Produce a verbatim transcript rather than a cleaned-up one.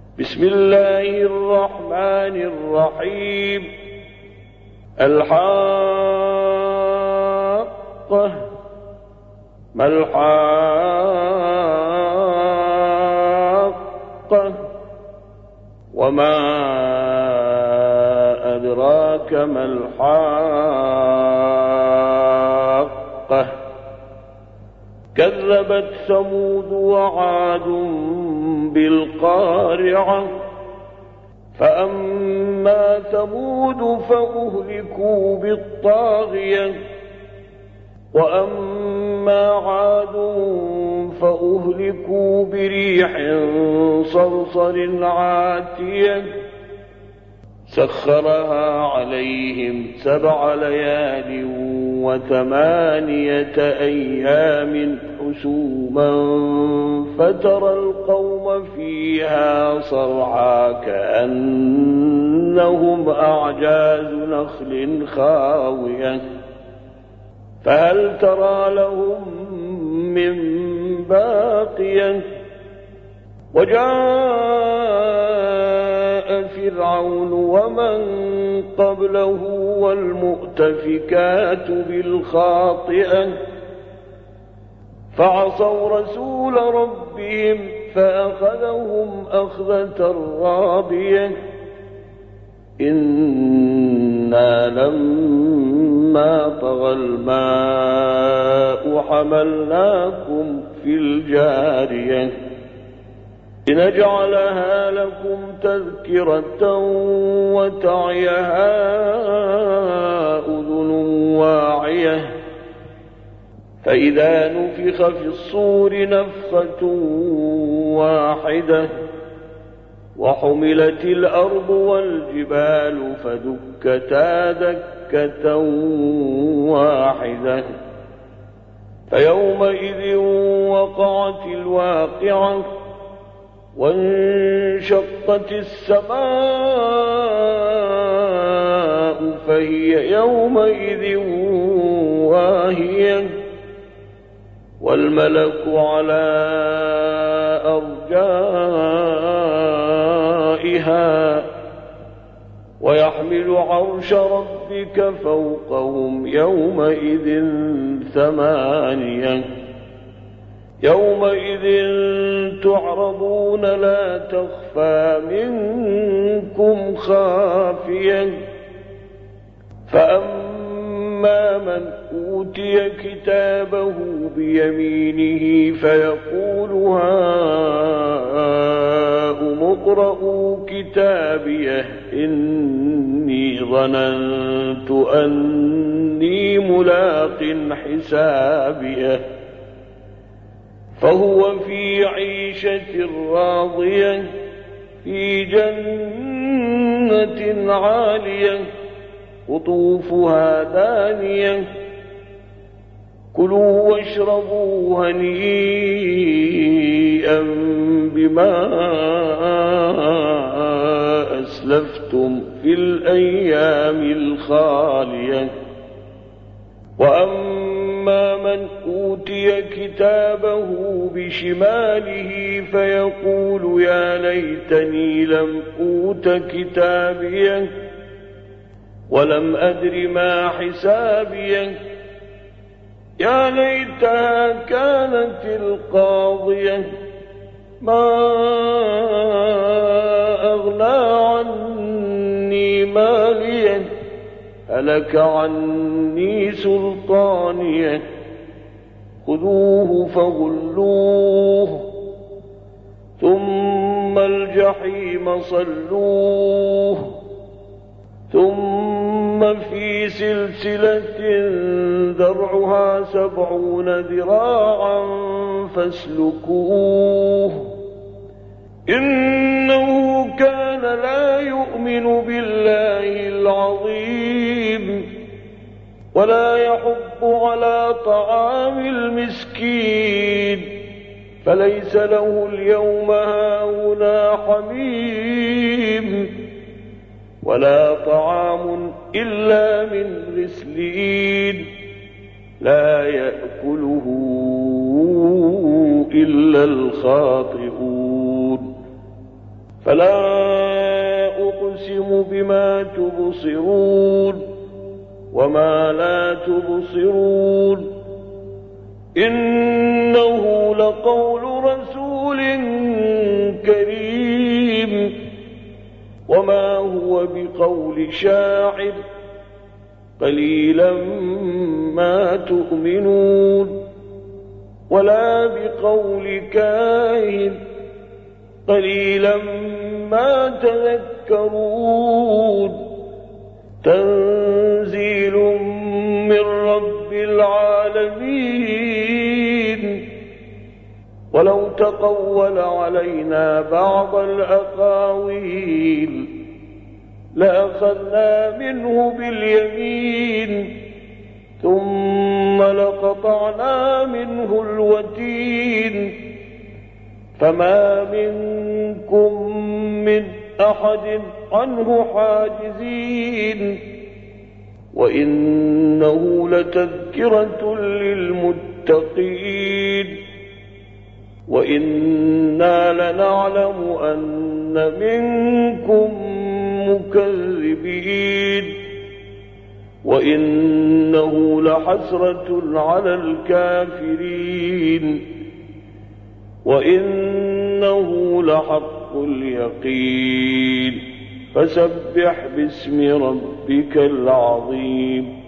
بسم الله الرحمن الرحيم. الحاقة. ما الحاقة؟ وما أدراك ما الحاقة؟ كذبت ثمود وعاد بالقارعة. فأما ثمود فأهلكوا بالطاغية، وأما عاد فأهلكوا بريح صرصر عاتية سخرها عليهم سبع ليال وثمانية أيام حسوما فترى القوم فيها صرعى كأنهم أعجاز نخل خاوية فهل ترى لهم من باقية. وجاء فرعون ومن قبله والمؤتفكات بالخاطئة فعصوا رسول ربهم فأخذهم أخذة رابية. إنا لما طغى الماء حملناكم في الجارية لنجعلها لكم تذكرة وتعيها أذن واعية. فإذا نفخ في الصور نفخة واحدة وحملت الأرض والجبال فدكتا دكة واحدة فيومئذ وقعت الواقعة وانشقت السماء فهي يومئذ واهية والملك على أرجائها ويحمل عرش ربك فوقهم يومئذ ثمانية. يومئذ تعرضون لا تخفى منكم خافية. فأما من أوتي كتابه بيمينه فيقول هاؤم اقرءوا كتابيه إني ظننت أني ملاق حسابيه فهو في عيشة راضية في جنة عالية قطوفها دانية كلوا واشربوا هنيئا بما أسلفتم في الأيام الخالية. وأما من أوتي كتابه بشماله فيقول يا ليتني لم أوت كتابيه ولم أدر ما حسابيه يا ليتها كانت القاضية ما أغنى عني ماليه هلك عني سلطانيه خذوه فغلوه ثم الجحيم صلوه ثم في سلسلة ذرعها سبعون ذراعا فاسلكوه إنه كان لا يؤمن بالله العظيم ولا يحض على طعام المسكين فليس له اليوم هاهنا حميم ولا طعام إلا من غسلين لا يأكله إلا الخاطئون فلا أقسم بما تبصرون وما لا تبصرون إنه لقول رسول كريم وما هو بقول شاعر قليلا ما تؤمنون ولا بقول كاهن قليلا ما تذكرون تنزيل من رب العالمين ولو تقول علينا بعض الأقاويل لأخذنا منه باليمين ثم لقطعنا منه الوتين فما منكم من أحد عنه حاجزين وإنه لتذكرة للمتقين وإنا لنعلم أن منكم مكذبين وإنه لحسرة على الكافرين وإنه لحق اليقين فسبح باسم ربك العظيم